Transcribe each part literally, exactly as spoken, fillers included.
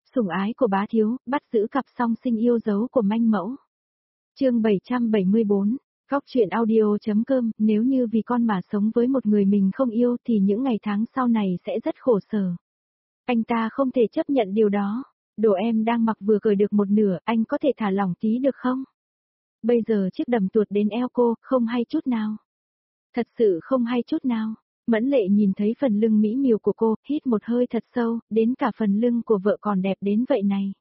Sủng ái của bá thiếu, bắt giữ cặp song sinh yêu dấu của manh mẫu. Chương bảy trăm bảy mươi bốn, Góc truyện audio.com, nếu như vì con mà sống với một người mình không yêu thì những ngày tháng sau này sẽ rất khổ sở. Anh ta không thể chấp nhận điều đó. Đồ em đang mặc vừa cởi được một nửa, anh có thể thả lỏng tí được không? Bây giờ chiếc đầm tuột đến eo cô, không hay chút nào. Thật sự không hay chút nào. Mẫn Lệ nhìn thấy phần lưng mỹ miều của cô, hít một hơi thật sâu, đến cả phần lưng của vợ còn đẹp đến vậy này.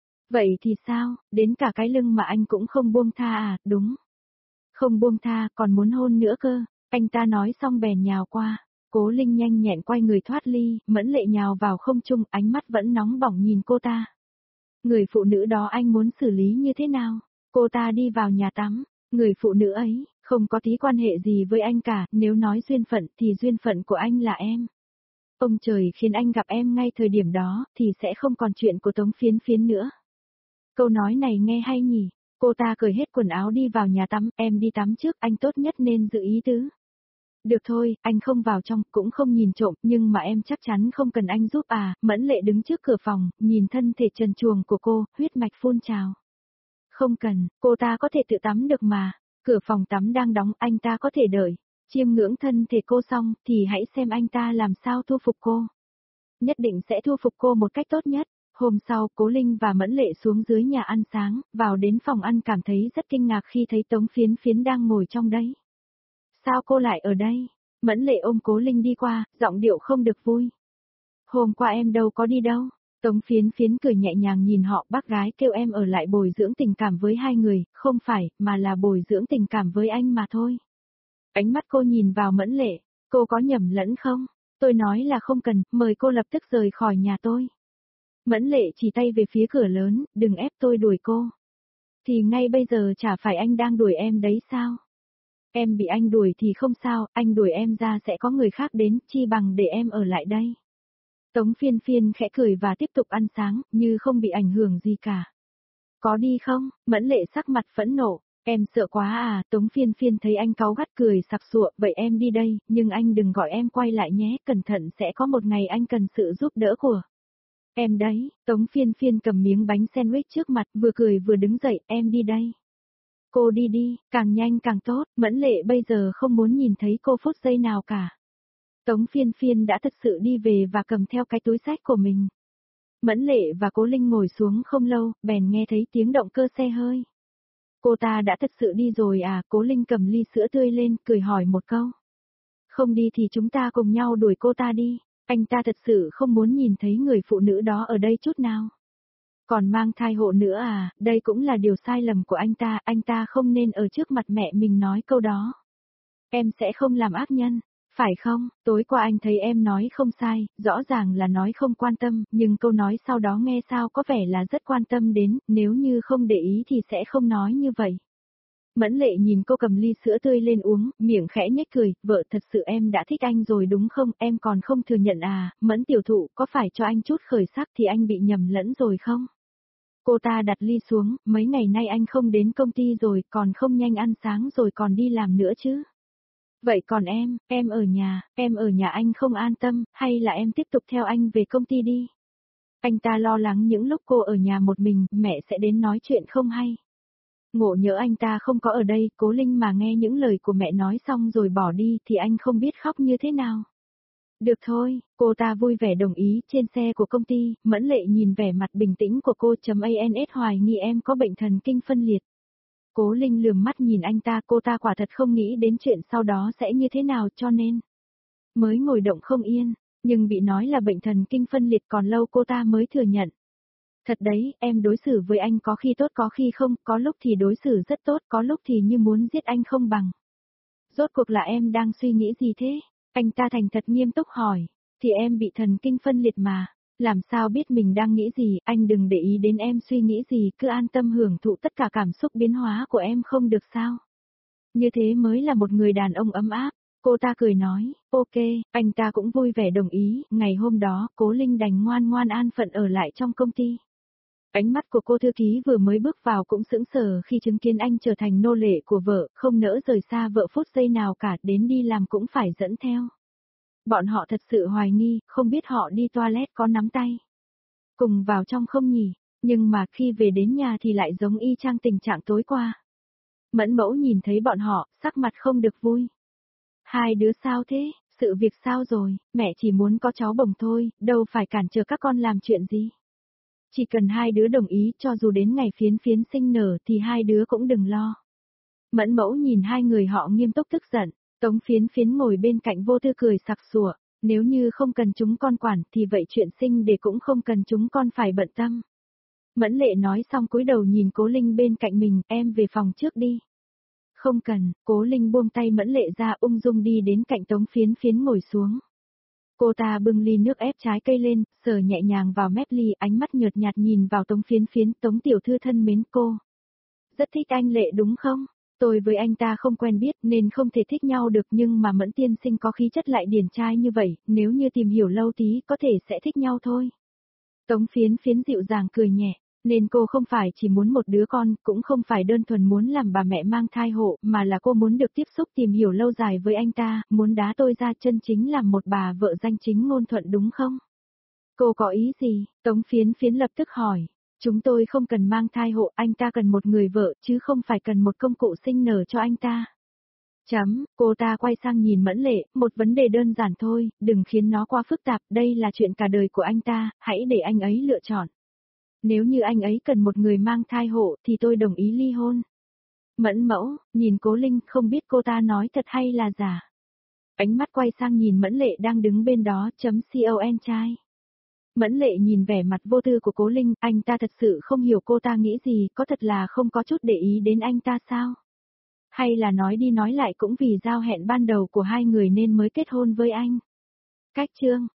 Vậy thì sao, đến cả cái lưng mà anh cũng không buông tha à, đúng. Không buông tha, còn muốn hôn nữa cơ, anh ta nói xong bèn nhào qua. Cố Linh nhanh nhẹn quay người thoát ly, Mẫn Lệ nhào vào không trung, ánh mắt vẫn nóng bỏng nhìn cô ta. Người phụ nữ đó anh muốn xử lý như thế nào? Cô ta đi vào nhà tắm, người phụ nữ ấy, không có tí quan hệ gì với anh cả, nếu nói duyên phận thì duyên phận của anh là em. Ông trời khiến anh gặp em ngay thời điểm đó, thì sẽ không còn chuyện của Tống Phiến Phiến nữa. Câu nói này nghe hay nhỉ? Cô ta cởi hết quần áo đi vào nhà tắm, em đi tắm trước, anh tốt nhất nên giữ ý tứ. Được thôi, anh không vào trong, cũng không nhìn trộm, nhưng mà em chắc chắn không cần anh giúp à, Mẫn Lệ đứng trước cửa phòng, nhìn thân thể trần truồng của cô, huyết mạch phun trào. Không cần, cô ta có thể tự tắm được mà, cửa phòng tắm đang đóng, anh ta có thể đợi. Chiêm ngưỡng thân thể cô xong, thì hãy xem anh ta làm sao thu phục cô. Nhất định sẽ thu phục cô một cách tốt nhất. Hôm sau, Cố Linh và Mẫn Lệ xuống dưới nhà ăn sáng, vào đến phòng ăn cảm thấy rất kinh ngạc khi thấy Tống Phiến Phiến đang ngồi trong đấy. Sao cô lại ở đây? Mẫn Lệ ôm Cố Linh đi qua, giọng điệu không được vui. Hôm qua em đâu có đi đâu. Tống Phiến Phiến cười nhẹ nhàng nhìn họ, bác gái kêu em ở lại bồi dưỡng tình cảm với hai người, không phải, mà là bồi dưỡng tình cảm với anh mà thôi. Ánh mắt cô nhìn vào Mẫn Lệ, cô có nhầm lẫn không? Tôi nói là không cần, mời cô lập tức rời khỏi nhà tôi. Mẫn Lệ chỉ tay về phía cửa lớn, đừng ép tôi đuổi cô. Thì ngay bây giờ chả phải anh đang đuổi em đấy sao? Em bị anh đuổi thì không sao, anh đuổi em ra sẽ có người khác đến, chi bằng để em ở lại đây. Tống Phiên Phiên khẽ cười và tiếp tục ăn sáng, như không bị ảnh hưởng gì cả. Có đi không? Mẫn Lệ sắc mặt phẫn nộ, em sợ quá à, Tống Phiên Phiên thấy anh cáu gắt cười sặc sụa, vậy em đi đây, nhưng anh đừng gọi em quay lại nhé, cẩn thận sẽ có một ngày anh cần sự giúp đỡ của em đấy. Tống Phiên Phiên cầm miếng bánh sandwich trước mặt, vừa cười vừa đứng dậy, em đi đây. Cô đi đi, càng nhanh càng tốt, Mẫn Lệ bây giờ không muốn nhìn thấy cô phút giây nào cả. Tống Phiên Phiên đã thật sự đi về và cầm theo cái túi xách của mình. Mẫn Lệ và Cố Linh ngồi xuống không lâu, bèn nghe thấy tiếng động cơ xe hơi. Cô ta đã thật sự đi rồi à, Cố Linh cầm ly sữa tươi lên, cười hỏi một câu. Không đi thì chúng ta cùng nhau đuổi cô ta đi, anh ta thật sự không muốn nhìn thấy người phụ nữ đó ở đây chút nào. Còn mang thai hộ nữa à, đây cũng là điều sai lầm của anh ta, anh ta không nên ở trước mặt mẹ mình nói câu đó. Em sẽ không làm ác nhân, phải không? Tối qua anh thấy em nói không sai, rõ ràng là nói không quan tâm, nhưng câu nói sau đó nghe sao có vẻ là rất quan tâm đến, nếu như không để ý thì sẽ không nói như vậy. Mẫn Lệ nhìn cô cầm ly sữa tươi lên uống, miệng khẽ nhếch cười, vợ thật sự em đã thích anh rồi đúng không, em còn không thừa nhận à, Mẫn tiểu thụ, có phải cho anh chút khởi sắc thì anh bị nhầm lẫn rồi không? Cô ta đặt ly xuống, mấy ngày nay anh không đến công ty rồi, còn không nhanh ăn sáng rồi còn đi làm nữa chứ. Vậy còn em, em ở nhà, em ở nhà anh không an tâm, hay là em tiếp tục theo anh về công ty đi? Anh ta lo lắng những lúc cô ở nhà một mình, mẹ sẽ đến nói chuyện không hay. Ngộ nhỡ anh ta không có ở đây, Cố Linh mà nghe những lời của mẹ nói xong rồi bỏ đi thì anh không biết khóc như thế nào. Được thôi, cô ta vui vẻ đồng ý, trên xe của công ty, Mẫn Lệ nhìn vẻ mặt bình tĩnh của cô chấm ans hoài nghi em có bệnh thần kinh phân liệt. Cố Linh lườm mắt nhìn anh ta, cô ta quả thật không nghĩ đến chuyện sau đó sẽ như thế nào cho nên mới ngồi động không yên, nhưng bị nói là bệnh thần kinh phân liệt còn lâu cô ta mới thừa nhận. Thật đấy, em đối xử với anh có khi tốt có khi không, có lúc thì đối xử rất tốt, có lúc thì như muốn giết anh không bằng. Rốt cuộc là em đang suy nghĩ gì thế? Anh ta thành thật nghiêm túc hỏi, thì em bị thần kinh phân liệt mà, làm sao biết mình đang nghĩ gì, anh đừng để ý đến em suy nghĩ gì, cứ an tâm hưởng thụ tất cả cảm xúc biến hóa của em không được sao? Như thế mới là một người đàn ông ấm áp. Cô ta cười nói, ok, anh ta cũng vui vẻ đồng ý, ngày hôm đó, Cố Linh đành ngoan ngoan an phận ở lại trong công ty. Ánh mắt của cô thư ký vừa mới bước vào cũng sững sờ khi chứng kiến anh trở thành nô lệ của vợ, không nỡ rời xa vợ phút giây nào cả, đến đi làm cũng phải dẫn theo. Bọn họ thật sự hoài nghi, không biết họ đi toilet có nắm tay. Cùng vào trong không nhỉ, nhưng mà khi về đến nhà thì lại giống y chang tình trạng tối qua. Mẫn Mẫu nhìn thấy bọn họ, sắc mặt không được vui. Hai đứa sao thế, sự việc sao rồi, mẹ chỉ muốn có cháu bồng thôi, đâu phải cản trở các con làm chuyện gì. Chỉ cần hai đứa đồng ý, cho dù đến ngày Phiến Phiến sinh nở thì hai đứa cũng đừng lo. Mẫn Mẫu nhìn hai người họ nghiêm túc tức giận, Tống Phiến Phiến ngồi bên cạnh Vô Tư cười sặc sụa, nếu như không cần chúng con quản thì vậy chuyện sinh để cũng không cần chúng con phải bận tâm. Mẫn Lệ nói xong cúi đầu nhìn Cố Linh bên cạnh mình, em về phòng trước đi. Không cần, Cố Linh buông tay Mẫn Lệ ra ung dung đi đến cạnh Tống Phiến Phiến ngồi xuống. Cô ta bưng ly nước ép trái cây lên, sờ nhẹ nhàng vào mép ly, ánh mắt nhợt nhạt nhìn vào Tống Phiến Phiến, Tống tiểu thư thân mến cô. Rất thích anh Lệ đúng không? Tôi với anh ta không quen biết nên không thể thích nhau được, nhưng mà Mẫn tiên sinh có khí chất lại điển trai như vậy, nếu như tìm hiểu lâu tí có thể sẽ thích nhau thôi. Tống Phiến Phiến dịu dàng cười nhẹ, nên cô không phải chỉ muốn một đứa con, cũng không phải đơn thuần muốn làm bà mẹ mang thai hộ, mà là cô muốn được tiếp xúc tìm hiểu lâu dài với anh ta, muốn đá tôi ra chân chính làm một bà vợ danh chính ngôn thuận đúng không? Cô có ý gì? Tống Phiến Phiến lập tức hỏi. Chúng tôi không cần mang thai hộ, anh ta cần một người vợ chứ không phải cần một công cụ sinh nở cho anh ta. Chấm, cô ta quay sang nhìn Mẫn Lệ, một vấn đề đơn giản thôi, đừng khiến nó quá phức tạp, đây là chuyện cả đời của anh ta, hãy để anh ấy lựa chọn. Nếu như anh ấy cần một người mang thai hộ thì tôi đồng ý ly hôn. Mẫn Mẫu, nhìn Cố Linh không biết cô ta nói thật hay là giả. Ánh mắt quay sang nhìn Mẫn Lệ đang đứng bên đó, chấm con trai. Mẫn Lệ nhìn vẻ mặt vô tư của Cố Linh, anh ta thật sự không hiểu cô ta nghĩ gì, có thật là không có chút để ý đến anh ta sao? Hay là nói đi nói lại cũng vì giao hẹn ban đầu của hai người nên mới kết hôn với anh? Cách chương